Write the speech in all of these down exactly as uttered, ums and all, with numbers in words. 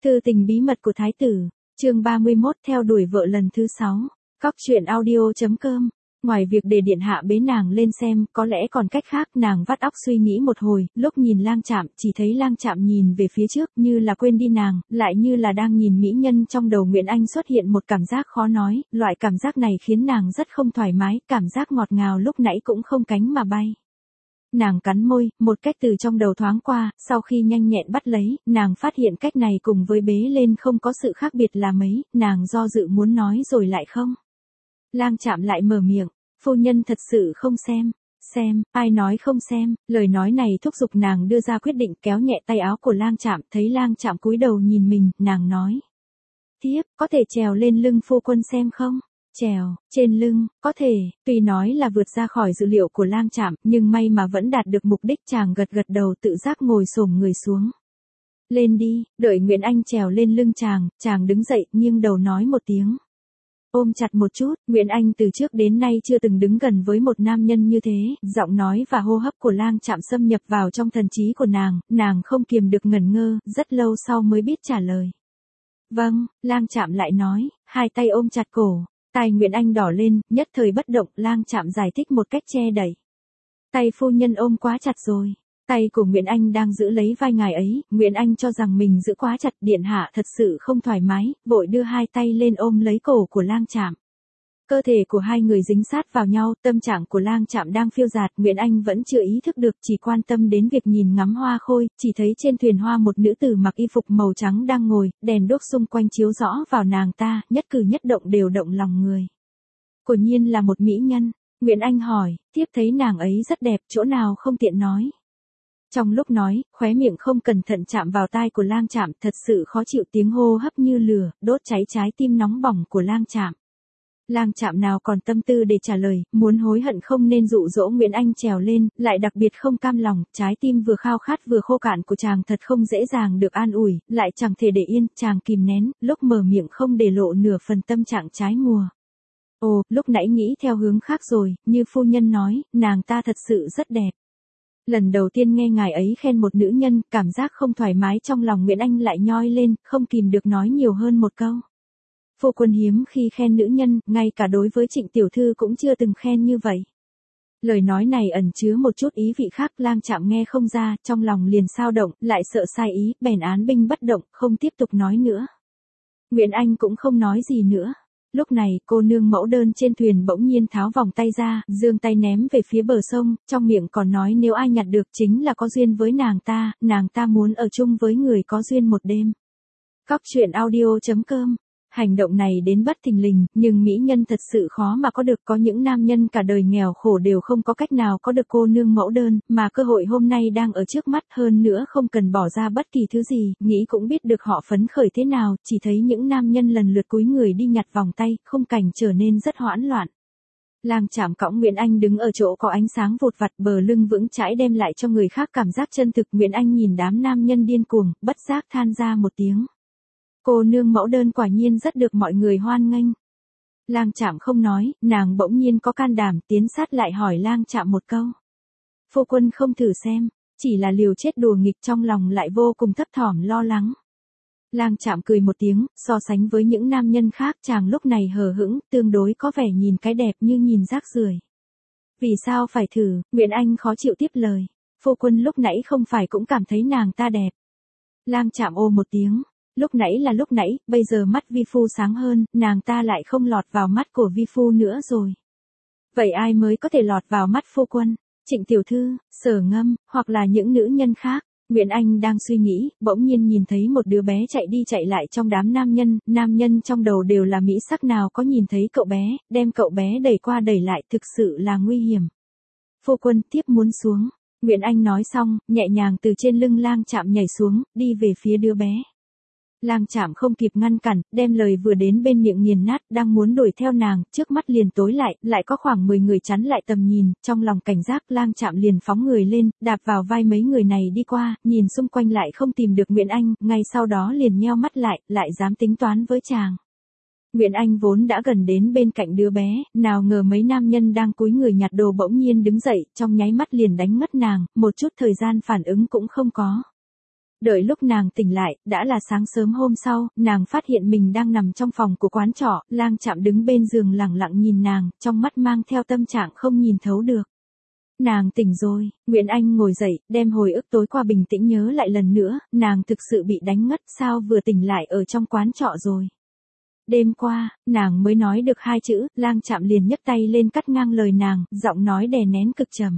Thư tình bí mật của Thái tử, chương ba mươi mốt theo đuổi vợ lần thứ sáu. Cóc truyện audio.com. Ngoài việc để điện hạ bế nàng lên xem, có lẽ còn cách khác. Nàng vắt óc suy nghĩ một hồi, lúc nhìn Lang Trạm, chỉ thấy Lang Trạm nhìn về phía trước như là quên đi nàng, lại như là đang nhìn mỹ nhân. Trong đầu Nguyễn Anh xuất hiện một cảm giác khó nói, loại cảm giác này khiến nàng rất không thoải mái, cảm giác ngọt ngào lúc nãy cũng không cánh mà bay. Nàng cắn môi, một cách từ trong đầu thoáng qua, sau khi nhanh nhẹn bắt lấy, nàng phát hiện cách này cùng với bế lên không có sự khác biệt là mấy, nàng do dự muốn nói rồi lại không. Lang Trạm lại mở miệng, phu nhân thật sự không xem. Xem, ai nói không xem, lời nói này thúc giục nàng đưa ra quyết định, kéo nhẹ tay áo của Lang Trạm, thấy Lang Trạm cúi đầu nhìn mình, nàng nói. Tiếp, có thể trèo lên lưng phu quân xem không? Trèo, trên lưng, có thể, tuy nói là vượt ra khỏi dự liệu của Lang Trạm, nhưng may mà vẫn đạt được mục đích. Chàng gật gật đầu tự giác ngồi xổm người xuống. Lên đi, đợi Nguyễn Anh trèo lên lưng chàng, chàng đứng dậy, nghiêng đầu nói một tiếng. Ôm chặt một chút. Nguyễn Anh từ trước đến nay chưa từng đứng gần với một nam nhân như thế, giọng nói và hô hấp của Lang Trạm xâm nhập vào trong thần trí của nàng, nàng không kiềm được ngẩn ngơ, rất lâu sau mới biết trả lời. Vâng, Lang Trạm lại nói, hai tay ôm chặt cổ. Tai Nguyễn Anh đỏ lên, nhất thời bất động. Lang Trạm giải thích một cách che đậy. Tay phu nhân ôm quá chặt rồi. Tay của Nguyễn Anh đang giữ lấy vai ngài ấy, Nguyễn Anh cho rằng mình giữ quá chặt, điện hạ thật sự không thoải mái, vội đưa hai tay lên ôm lấy cổ của Lang Trạm. Cơ thể của hai người dính sát vào nhau, tâm trạng của Lang Trạm đang phiêu dạt, Nguyễn Anh vẫn chưa ý thức được, chỉ quan tâm đến việc nhìn ngắm hoa khôi, chỉ thấy trên thuyền hoa một nữ tử mặc y phục màu trắng đang ngồi, đèn đuốc xung quanh chiếu rõ vào nàng ta, nhất cử nhất động đều động lòng người. Quả nhiên là một mỹ nhân. Nguyễn Anh hỏi, tiếp thấy nàng ấy rất đẹp, chỗ nào không tiện nói. Trong lúc nói, khóe miệng không cẩn thận chạm vào tai của Lang Trạm, thật sự khó chịu, tiếng hô hấp như lửa, đốt cháy trái tim nóng bỏng của Lang Trạm. Lang Trạm nào còn tâm tư để trả lời, muốn hối hận không nên dụ dỗ Nguyễn Anh trèo lên, lại đặc biệt không cam lòng, trái tim vừa khao khát vừa khô cạn của chàng thật không dễ dàng được an ủi, lại chẳng thể để yên, chàng kìm nén, lúc mở miệng không để lộ nửa phần tâm trạng trái mùa. Ồ, lúc nãy nghĩ theo hướng khác rồi, như phu nhân nói, nàng ta thật sự rất đẹp. Lần đầu tiên nghe ngài ấy khen một nữ nhân, cảm giác không thoải mái trong lòng Nguyễn Anh lại nhoi lên, không kìm được nói nhiều hơn một câu. Phu quân hiếm khi khen nữ nhân, ngay cả đối với Trịnh tiểu thư cũng chưa từng khen như vậy. Lời nói này ẩn chứa một chút ý vị khác, Lang Trạm nghe không ra, trong lòng liền xao động, lại sợ sai ý, bèn án binh bất động, không tiếp tục nói nữa. Nguyễn Anh cũng không nói gì nữa. Lúc này, cô nương mẫu đơn trên thuyền bỗng nhiên tháo vòng tay ra, giương tay ném về phía bờ sông, trong miệng còn nói nếu ai nhặt được chính là có duyên với nàng ta, nàng ta muốn ở chung với người có duyên một đêm. Cóc truyện audio.com. Hành động này đến bất thình lình, nhưng mỹ nhân thật sự khó mà có được, có những nam nhân cả đời nghèo khổ đều không có cách nào có được cô nương mẫu đơn, mà cơ hội hôm nay đang ở trước mắt, hơn nữa không cần bỏ ra bất kỳ thứ gì, nghĩ cũng biết được họ phấn khởi thế nào, chỉ thấy những nam nhân lần lượt cúi người đi nhặt vòng tay, khung cảnh trở nên rất hoãn loạn. Lang Trạm cõng Nguyễn Anh đứng ở chỗ có ánh sáng vụt vặt, bờ lưng vững chãi đem lại cho người khác cảm giác chân thực. Nguyễn Anh nhìn đám nam nhân điên cuồng, bất giác than ra một tiếng. Cô nương mẫu đơn quả nhiên rất được mọi người hoan nghênh. Lang Trạm không nói, nàng bỗng nhiên có can đảm tiến sát lại hỏi Lang Trạm một câu. Phu quân không thử xem, chỉ là liều chết đùa nghịch, trong lòng lại vô cùng thấp thỏm lo lắng. Lang Trạm cười một tiếng, so sánh với những nam nhân khác chàng lúc này hờ hững, tương đối có vẻ nhìn cái đẹp như nhìn rác rưởi. Vì sao phải thử? Nguyễn Anh khó chịu tiếp lời. Phu quân lúc nãy không phải cũng cảm thấy nàng ta đẹp. Lang Trạm ô một tiếng. Lúc nãy là lúc nãy, bây giờ mắt vi phu sáng hơn, nàng ta lại không lọt vào mắt của vi phu nữa rồi. Vậy ai mới có thể lọt vào mắt phu quân? Trịnh tiểu thư, Sở Ngâm, hoặc là những nữ nhân khác? Nguyễn Anh đang suy nghĩ, bỗng nhiên nhìn thấy một đứa bé chạy đi chạy lại trong đám nam nhân, nam nhân trong đầu đều là mỹ sắc, nào có nhìn thấy cậu bé, đem cậu bé đẩy qua đẩy lại, thực sự là nguy hiểm. Phu quân tiếp muốn xuống. Nguyễn Anh nói xong, nhẹ nhàng từ trên lưng Lang Trạm nhảy xuống, đi về phía đứa bé. Lang Trạm không kịp ngăn cản, đem lời vừa đến bên miệng nghiền nát, đang muốn đuổi theo nàng, trước mắt liền tối lại, lại có khoảng mười người chắn lại tầm nhìn, trong lòng cảnh giác, Lang Trạm liền phóng người lên, đạp vào vai mấy người này đi qua, nhìn xung quanh lại không tìm được Nguyễn Anh, ngay sau đó liền nheo mắt lại, lại dám tính toán với chàng. Nguyễn Anh vốn đã gần đến bên cạnh đứa bé, nào ngờ mấy nam nhân đang cúi người nhặt đồ bỗng nhiên đứng dậy, trong nháy mắt liền đánh ngất nàng, một chút thời gian phản ứng cũng không có. Đợi lúc nàng tỉnh lại, đã là sáng sớm hôm sau, nàng phát hiện mình đang nằm trong phòng của quán trọ, Lang Chạm đứng bên giường lẳng lặng nhìn nàng, trong mắt mang theo tâm trạng không nhìn thấu được. Nàng tỉnh rồi, Nguyễn Anh ngồi dậy, đem hồi ức tối qua bình tĩnh nhớ lại lần nữa, nàng thực sự bị đánh ngất, sao vừa tỉnh lại ở trong quán trọ rồi. Đêm qua, nàng mới nói được hai chữ, Lang Chạm liền nhấc tay lên cắt ngang lời nàng, giọng nói đè nén cực trầm.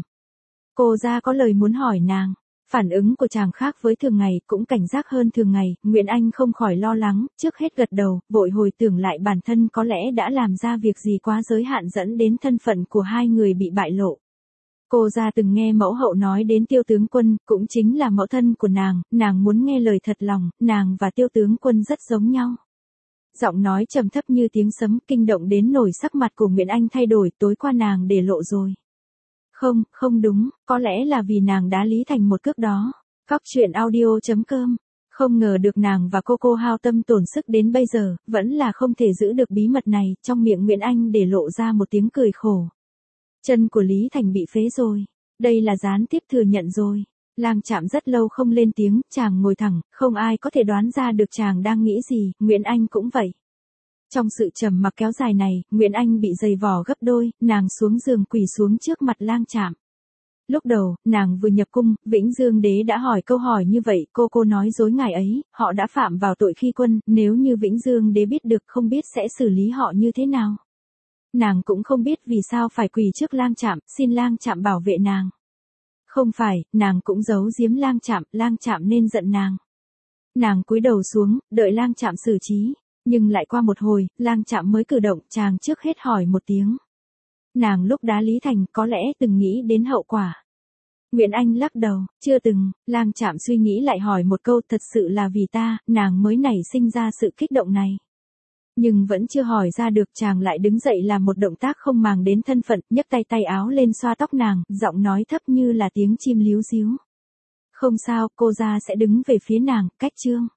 Cô ra có lời muốn hỏi nàng. Phản ứng của chàng khác với thường ngày, cũng cảnh giác hơn thường ngày, Nguyễn Anh không khỏi lo lắng, trước hết gật đầu, vội hồi tưởng lại bản thân có lẽ đã làm ra việc gì quá giới hạn dẫn đến thân phận của hai người bị bại lộ. Cô ra từng nghe mẫu hậu nói đến Tiêu tướng quân, cũng chính là mẫu thân của nàng, nàng muốn nghe lời thật lòng, nàng và Tiêu tướng quân rất giống nhau. Giọng nói trầm thấp như tiếng sấm, kinh động đến nổi sắc mặt của Nguyễn Anh thay đổi, tối qua nàng để lộ rồi. Không, không đúng, có lẽ là vì nàng đá Lý Thành một cước đó. Cóc truyện audio chấm com. Không ngờ được nàng và cô cô hao tâm tổn sức đến bây giờ, vẫn là không thể giữ được bí mật này, trong miệng Nguyễn Anh để lộ ra một tiếng cười khổ. Chân của Lý Thành bị phế rồi. Đây là gián tiếp thừa nhận rồi. Lang Chạm rất lâu không lên tiếng, chàng ngồi thẳng, không ai có thể đoán ra được chàng đang nghĩ gì, Nguyễn Anh cũng vậy. Trong sự trầm mặc kéo dài này, Nguyễn Anh bị dày vò gấp đôi, nàng xuống giường quỳ xuống trước mặt Lang Chạm. Lúc đầu, nàng vừa nhập cung, Vĩnh Dương Đế đã hỏi câu hỏi như vậy, cô cô nói dối ngài ấy, họ đã phạm vào tội khi quân, nếu như Vĩnh Dương Đế biết được không biết sẽ xử lý họ như thế nào. Nàng cũng không biết vì sao phải quỳ trước Lang Chạm, xin Lang Chạm bảo vệ nàng. Không phải, nàng cũng giấu giếm Lang Chạm, Lang Chạm nên giận nàng. Nàng cúi đầu xuống, đợi Lang Chạm xử trí. Nhưng lại qua một hồi, Lang Chạm mới cử động, chàng trước hết hỏi một tiếng. Nàng lúc đá Lý Thành có lẽ từng nghĩ đến hậu quả. Nguyễn Anh lắc đầu, chưa từng. Lang Chạm suy nghĩ lại hỏi một câu, thật sự là vì ta, nàng mới nảy sinh ra sự kích động này. Nhưng vẫn chưa hỏi ra được, chàng lại đứng dậy làm một động tác không màng đến thân phận, nhấc tay tay áo lên xoa tóc nàng, giọng nói thấp như là tiếng chim líu ríu. Không sao, cô ra sẽ đứng về phía nàng, cách chương.